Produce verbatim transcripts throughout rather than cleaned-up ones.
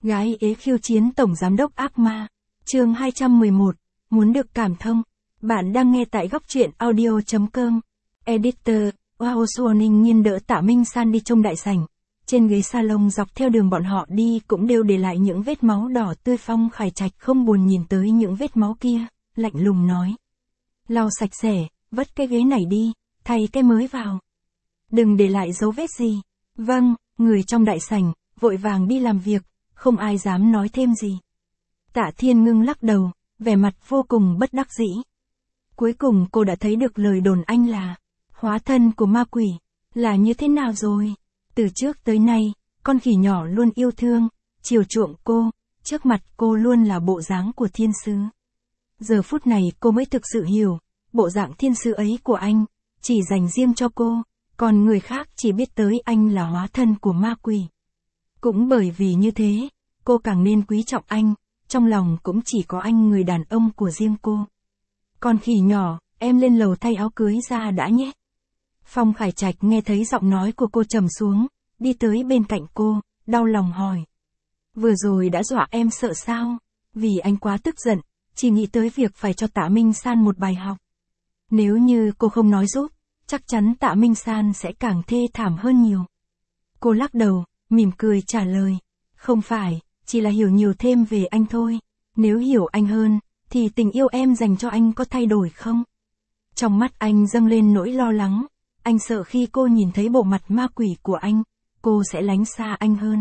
Gái ế khiêu chiến tổng giám đốc ác ma. Chương hai trăm mười một, muốn được cảm thông. Bạn đang nghe tại góc truyện audio chấm com. Editor, Wow Warning nghiêng đỡ Tạ Minh San đi trong đại sảnh. Trên ghế salon dọc theo đường bọn họ đi cũng đều để lại những vết máu đỏ tươi. Phong Khải Trạch không buồn nhìn tới những vết máu kia, lạnh lùng nói. Lau sạch sẽ, vất cái ghế này đi, thay cái mới vào. Đừng để lại dấu vết gì. Vâng, người trong đại sảnh, vội vàng đi làm việc, không ai dám nói thêm gì. Tạ Thiên Ngưng lắc đầu, vẻ mặt vô cùng bất đắc dĩ. Cuối cùng cô đã thấy được lời đồn anh là hóa thân của ma quỷ, là như thế nào rồi. Từ trước tới nay, con khỉ nhỏ luôn yêu thương, chiều chuộng cô, trước mặt cô luôn là bộ dáng của thiên sứ. Giờ phút này cô mới thực sự hiểu, bộ dạng thiên sứ ấy của anh, chỉ dành riêng cho cô, còn người khác chỉ biết tới anh là hóa thân của ma quỷ. Cũng bởi vì như thế, cô càng nên quý trọng anh, trong lòng cũng chỉ có anh người đàn ông của riêng cô. Con khỉ nhỏ, em lên lầu thay áo cưới ra đã nhé. Phong Khải Trạch nghe thấy giọng nói của cô trầm xuống, đi tới bên cạnh cô, đau lòng hỏi. Vừa rồi đã dọa em sợ sao? Vì anh quá tức giận, chỉ nghĩ tới việc phải cho Tạ Minh San một bài học. Nếu như cô không nói giúp, chắc chắn Tạ Minh San sẽ càng thê thảm hơn nhiều. Cô lắc đầu, mỉm cười trả lời. Không phải, chỉ là hiểu nhiều thêm về anh thôi. Nếu hiểu anh hơn, thì tình yêu em dành cho anh có thay đổi không? Trong mắt anh dâng lên nỗi lo lắng. Anh sợ khi cô nhìn thấy bộ mặt ma quỷ của anh, cô sẽ lánh xa anh hơn.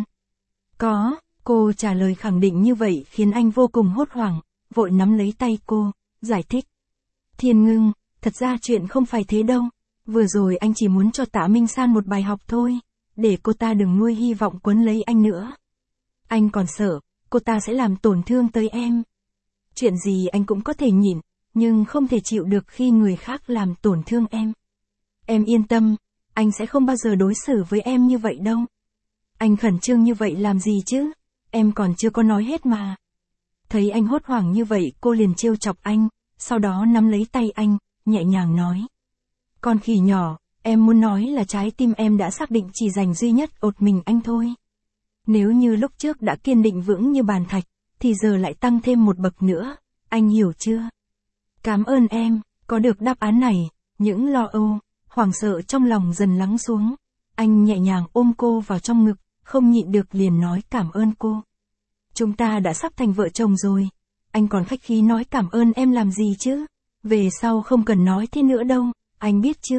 Có, cô trả lời khẳng định như vậy khiến anh vô cùng hốt hoảng, vội nắm lấy tay cô, giải thích. Thiên Ngưng, thật ra chuyện không phải thế đâu. Vừa rồi anh chỉ muốn cho Tạ Minh San một bài học thôi, để cô ta đừng nuôi hy vọng quấn lấy anh nữa. Anh còn sợ, cô ta sẽ làm tổn thương tới em. Chuyện gì anh cũng có thể nhịn, nhưng không thể chịu được khi người khác làm tổn thương em. Em yên tâm, anh sẽ không bao giờ đối xử với em như vậy đâu. Anh khẩn trương như vậy làm gì chứ, em còn chưa có nói hết mà. Thấy anh hốt hoảng như vậy cô liền trêu chọc anh, sau đó nắm lấy tay anh, nhẹ nhàng nói. Con khỉ nhỏ, em muốn nói là trái tim em đã xác định chỉ dành duy nhất một mình anh thôi. Nếu như lúc trước đã kiên định vững như bàn thạch, thì giờ lại tăng thêm một bậc nữa, anh hiểu chưa? Cảm ơn em, có được đáp án này, những lo âu, hoảng sợ trong lòng dần lắng xuống. Anh nhẹ nhàng ôm cô vào trong ngực, không nhịn được liền nói cảm ơn cô. Chúng ta đã sắp thành vợ chồng rồi, anh còn khách khí nói cảm ơn em làm gì chứ? Về sau không cần nói thế nữa đâu, anh biết chưa?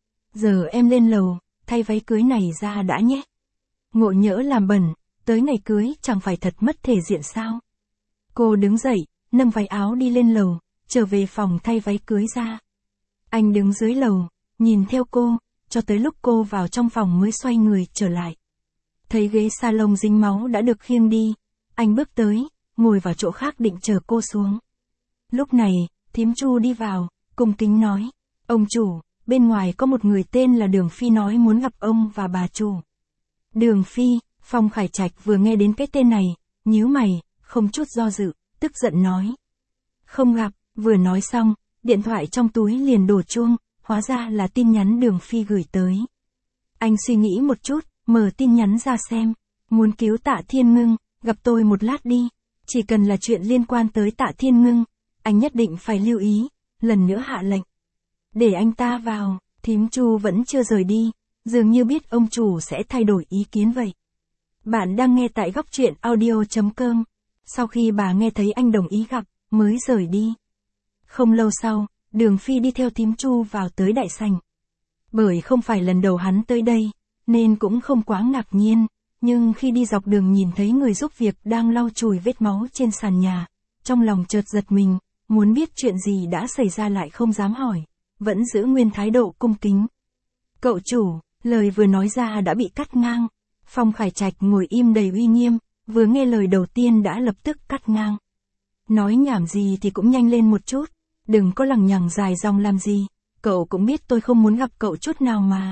Giờ em lên lầu, thay váy cưới này ra đã nhé. Ngộ nhỡ làm bẩn, tới ngày cưới chẳng phải thật mất thể diện sao? Cô đứng dậy, nâng váy áo đi lên lầu, trở về phòng thay váy cưới ra. Anh đứng dưới lầu, nhìn theo cô, cho tới lúc cô vào trong phòng mới xoay người trở lại. Thấy ghế salon dính máu đã được khiêng đi, anh bước tới, ngồi vào chỗ khác định chờ cô xuống. Lúc này, thím Chu đi vào, cung kính nói, ông chủ, bên ngoài có một người tên là Đường Phi nói muốn gặp ông và bà chủ. Đường Phi, Phong Khải Trạch vừa nghe đến cái tên này, nhíu mày, không chút do dự, tức giận nói. Không gặp, vừa nói xong, điện thoại trong túi liền đổ chuông, hóa ra là tin nhắn Đường Phi gửi tới. Anh suy nghĩ một chút, mở tin nhắn ra xem, muốn cứu Tạ Thiên Ngưng, gặp tôi một lát đi, chỉ cần là chuyện liên quan tới Tạ Thiên Ngưng, anh nhất định phải lưu ý, lần nữa hạ lệnh. Để anh ta vào, thím Chu vẫn chưa rời đi, dường như biết ông chủ sẽ thay đổi ý kiến vậy. Bạn đang nghe tại góc truyện audio chấm com, sau khi bà nghe thấy anh đồng ý gặp, mới rời đi. Không lâu sau, Đường Phi đi theo thím Chu vào tới đại sảnh. Bởi không phải lần đầu hắn tới đây, nên cũng không quá ngạc nhiên, nhưng khi đi dọc đường nhìn thấy người giúp việc đang lau chùi vết máu trên sàn nhà, trong lòng chợt giật mình, muốn biết chuyện gì đã xảy ra lại không dám hỏi, vẫn giữ nguyên thái độ cung kính. Cậu chủ, lời vừa nói ra đã bị cắt ngang. Phong Khải Trạch ngồi im đầy uy nghiêm, vừa nghe lời đầu tiên đã lập tức cắt ngang. Nói nhảm gì thì cũng nhanh lên một chút, đừng có lằng nhằng dài dòng làm gì, cậu cũng biết tôi không muốn gặp cậu chút nào mà.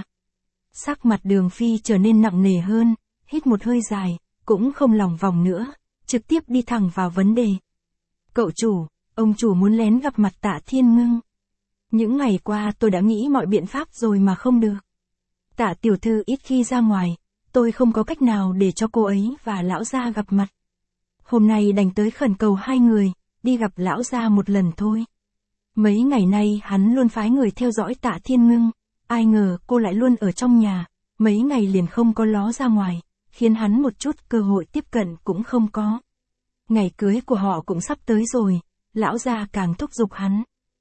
Sắc mặt Đường Phi trở nên nặng nề hơn, hít một hơi dài, cũng không lòng vòng nữa, trực tiếp đi thẳng vào vấn đề. Cậu chủ, ông chủ muốn lén gặp mặt Tạ Thiên Ngưng. Những ngày qua tôi đã nghĩ mọi biện pháp rồi mà không được. Tạ tiểu thư ít khi ra ngoài, tôi không có cách nào để cho cô ấy và lão gia gặp mặt. Hôm nay đành tới khẩn cầu hai người, đi gặp lão gia một lần thôi. Mấy ngày nay hắn luôn phái người theo dõi Tạ Thiên Ngưng, ai ngờ cô lại luôn ở trong nhà, mấy ngày liền không có ló ra ngoài, khiến hắn một chút cơ hội tiếp cận cũng không có. Ngày cưới của họ cũng sắp tới rồi, lão gia càng thúc giục hắn.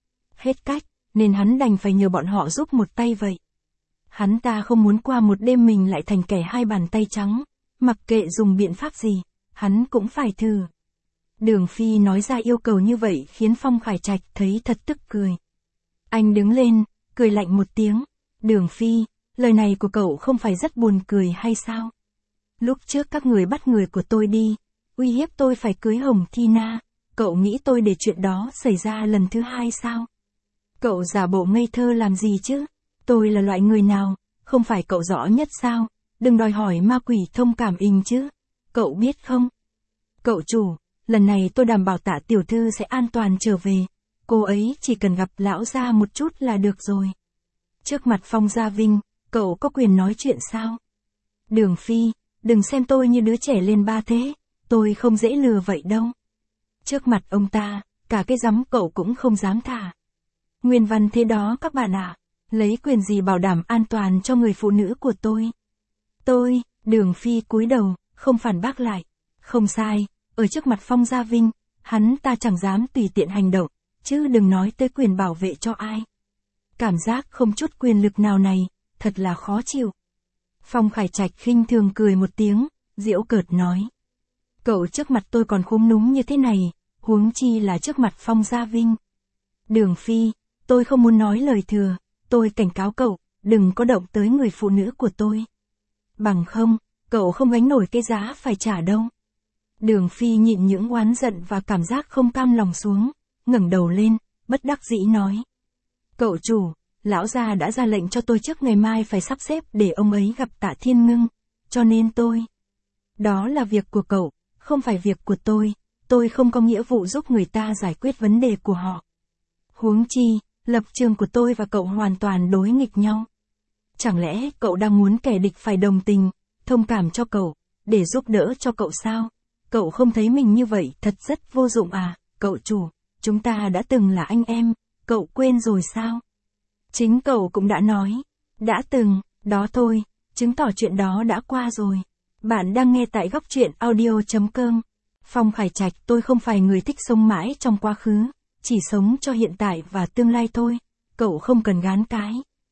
Hết cách, nên hắn đành phải nhờ bọn họ giúp một tay vậy. Hắn ta không muốn qua một đêm mình lại thành kẻ hai bàn tay trắng, mặc kệ dùng biện pháp gì, hắn cũng phải thử. Đường Phi nói ra yêu cầu như vậy khiến Phong Khải Trạch thấy thật tức cười. Anh đứng lên, cười lạnh một tiếng. Đường Phi, lời này của cậu không phải rất buồn cười hay sao? Lúc trước các người bắt người của tôi đi, uy hiếp tôi phải cưới Hồng Thi Na, cậu nghĩ tôi để chuyện đó xảy ra lần thứ hai sao? Cậu giả bộ ngây thơ làm gì chứ? Tôi là loại người nào, không phải cậu rõ nhất sao? Đừng đòi hỏi ma quỷ thông cảm hình chứ. Cậu biết không? Cậu chủ, lần này tôi đảm bảo Tạ tiểu thư sẽ an toàn trở về. Cô ấy chỉ cần gặp lão gia một chút là được rồi. Trước mặt Phong Gia Vinh, cậu có quyền nói chuyện sao? Đường Phi, đừng xem tôi như đứa trẻ lên ba thế, tôi không dễ lừa vậy đâu. Trước mặt ông ta, cả cái rắm cậu cũng không dám thả. Nguyên văn thế đó các bạn ạ, à, lấy quyền gì bảo đảm an toàn cho người phụ nữ của tôi? Tôi, Đường Phi cúi đầu, không phản bác lại. Không sai, ở trước mặt Phong Gia Vinh, hắn ta chẳng dám tùy tiện hành động, chứ đừng nói tới quyền bảo vệ cho ai. Cảm giác không chút quyền lực nào này, thật là khó chịu. Phong Khải Trạch khinh thường cười một tiếng, giễu cợt nói. Cậu trước mặt tôi còn khúm núm như thế này, huống chi là trước mặt Phong Gia Vinh. Đường Phi, tôi không muốn nói lời thừa, tôi cảnh cáo cậu, đừng có động tới người phụ nữ của tôi. Bằng không, cậu không gánh nổi cái giá phải trả đâu. Đường Phi nhịn những oán giận và cảm giác không cam lòng xuống, ngẩng đầu lên, bất đắc dĩ nói. Cậu chủ, lão gia đã ra lệnh cho tôi trước ngày mai phải sắp xếp để ông ấy gặp Tạ Thiên Ngưng, cho nên tôi. Đó là việc của cậu, không phải việc của tôi, tôi không có nghĩa vụ giúp người ta giải quyết vấn đề của họ. Huống chi, lập trường của tôi và cậu hoàn toàn đối nghịch nhau. Chẳng lẽ cậu đang muốn kẻ địch phải đồng tình, thông cảm cho cậu, để giúp đỡ cho cậu sao? Cậu không thấy mình như vậy thật rất vô dụng à, cậu chủ, chúng ta đã từng là anh em, cậu quên rồi sao? Chính cậu cũng đã nói, đã từng, đó thôi, chứng tỏ chuyện đó đã qua rồi. Bạn đang nghe tại góc truyện audio chấm com. Phong Khải Trạch, tôi không phải người thích sống mãi trong quá khứ, chỉ sống cho hiện tại và tương lai thôi, cậu không cần gán cái.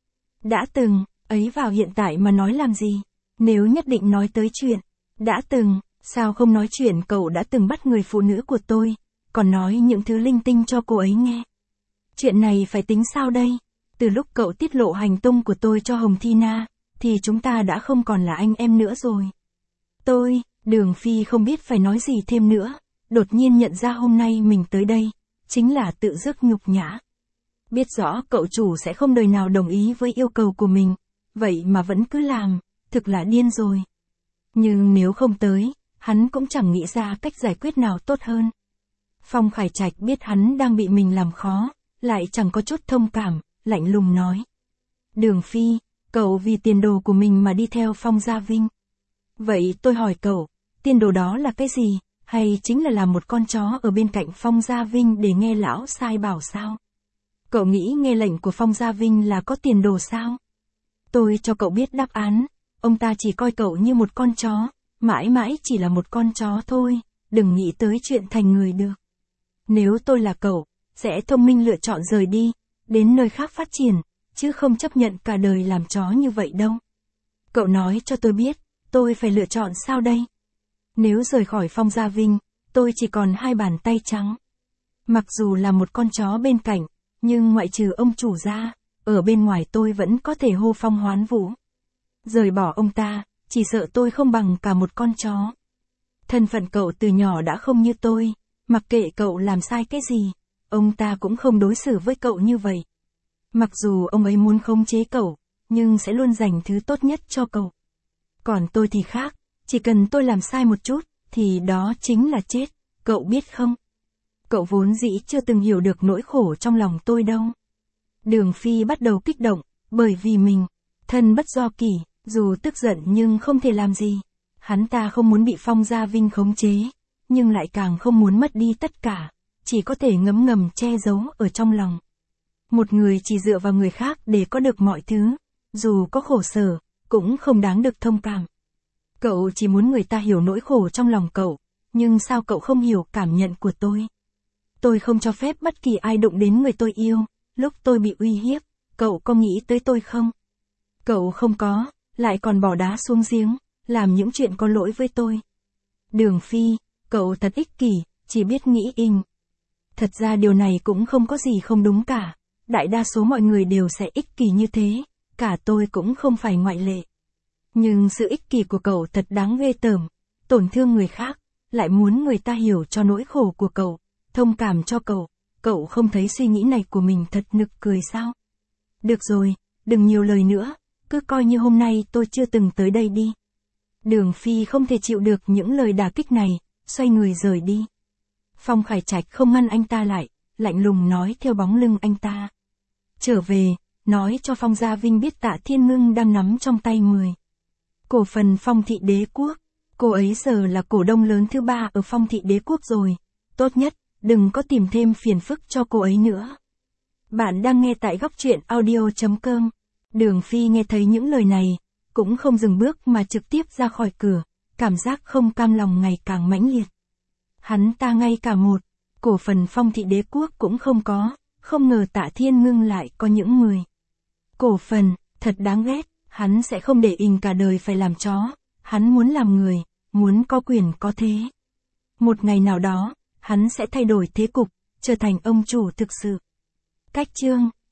Đã từng, ấy vào hiện tại mà nói làm gì? Nếu nhất định nói tới chuyện, đã từng, sao không nói chuyện cậu đã từng bắt người phụ nữ của tôi, còn nói những thứ linh tinh cho cô ấy nghe. Chuyện này phải tính sao đây? Từ lúc cậu tiết lộ hành tung của tôi cho Hồng Thi Na, thì chúng ta đã không còn là anh em nữa rồi. Tôi, Đường Phi không biết phải nói gì thêm nữa, đột nhiên nhận ra hôm nay mình tới đây, chính là tự dứt nhục nhã. Biết rõ cậu chủ sẽ không đời nào đồng ý với yêu cầu của mình, vậy mà vẫn cứ làm, thực là điên rồi. Nhưng nếu không tới, hắn cũng chẳng nghĩ ra cách giải quyết nào tốt hơn. Phong Khải Trạch biết hắn đang bị mình làm khó, lại chẳng có chút thông cảm, lạnh lùng nói. Đường Phi, cậu vì tiền đồ của mình mà đi theo Phong Gia Vinh. Vậy tôi hỏi cậu, tiền đồ đó là cái gì, hay chính là làm một con chó ở bên cạnh Phong Gia Vinh để nghe lão sai bảo sao? Cậu nghĩ nghe lệnh của Phong Gia Vinh là có tiền đồ sao? Tôi cho cậu biết đáp án, ông ta chỉ coi cậu như một con chó, mãi mãi chỉ là một con chó thôi, đừng nghĩ tới chuyện thành người được. Nếu tôi là cậu, sẽ thông minh lựa chọn rời đi, đến nơi khác phát triển, chứ không chấp nhận cả đời làm chó như vậy đâu. Cậu nói cho tôi biết, tôi phải lựa chọn sao đây? Nếu rời khỏi Phong Gia Vinh, tôi chỉ còn hai bàn tay trắng. Mặc dù là một con chó bên cạnh, nhưng ngoại trừ ông chủ ra, ở bên ngoài tôi vẫn có thể hô phong hoán vũ. Rời bỏ ông ta, chỉ sợ tôi không bằng cả một con chó. Thân phận cậu từ nhỏ đã không như tôi, mặc kệ cậu làm sai cái gì, ông ta cũng không đối xử với cậu như vậy. Mặc dù ông ấy muốn khống chế cậu, nhưng sẽ luôn dành thứ tốt nhất cho cậu. Còn tôi thì khác, chỉ cần tôi làm sai một chút, thì đó chính là chết, cậu biết không? Cậu vốn dĩ chưa từng hiểu được nỗi khổ trong lòng tôi đâu. Đường Phi bắt đầu kích động, bởi vì mình, thân bất do kỷ, dù tức giận nhưng không thể làm gì. Hắn ta không muốn bị Phong Gia Vinh khống chế, nhưng lại càng không muốn mất đi tất cả, chỉ có thể ngấm ngầm che giấu ở trong lòng. Một người chỉ dựa vào người khác để có được mọi thứ, dù có khổ sở, cũng không đáng được thông cảm. Cậu chỉ muốn người ta hiểu nỗi khổ trong lòng cậu, nhưng sao cậu không hiểu cảm nhận của tôi? Tôi không cho phép bất kỳ ai đụng đến người tôi yêu, lúc tôi bị uy hiếp, cậu có nghĩ tới tôi không? Cậu không có, lại còn bỏ đá xuống giếng, làm những chuyện có lỗi với tôi. Đường Phi, cậu thật ích kỷ, chỉ biết nghĩ inh. Thật ra điều này cũng không có gì không đúng cả, đại đa số mọi người đều sẽ ích kỷ như thế, cả tôi cũng không phải ngoại lệ. Nhưng sự ích kỷ của cậu thật đáng ghê tởm, tổn thương người khác, lại muốn người ta hiểu cho nỗi khổ của cậu, thông cảm cho cậu, cậu không thấy suy nghĩ này của mình thật nực cười sao? Được rồi, đừng nhiều lời nữa, cứ coi như hôm nay tôi chưa từng tới đây đi. Đường Phi không thể chịu được những lời đả kích này, xoay người rời đi. Phong Khải Trạch không ngăn anh ta lại, lạnh lùng nói theo bóng lưng anh ta. Trở về, nói cho Phong Gia Vinh biết Tạ Thiên Ngưng đang nắm trong tay mười cổ phần Phong Thị Đế Quốc. Cô ấy giờ là cổ đông lớn thứ ba ở Phong Thị Đế Quốc rồi. Tốt nhất, đừng có tìm thêm phiền phức cho cô ấy nữa. Bạn đang nghe tại góc truyện audio chấm com. Đường Phi nghe thấy những lời này, cũng không dừng bước mà trực tiếp ra khỏi cửa, cảm giác không cam lòng ngày càng mãnh liệt. Hắn ta ngay cả một cổ phần Phong Thị Đế Quốc cũng không có, không ngờ Tạ Thiên Ngưng lại có những mười cổ phần, thật đáng ghét, hắn sẽ không để ình cả đời phải làm chó, hắn muốn làm người, muốn có quyền có thế. Một ngày nào đó, hắn sẽ thay đổi thế cục, trở thành ông chủ thực sự. Cách chương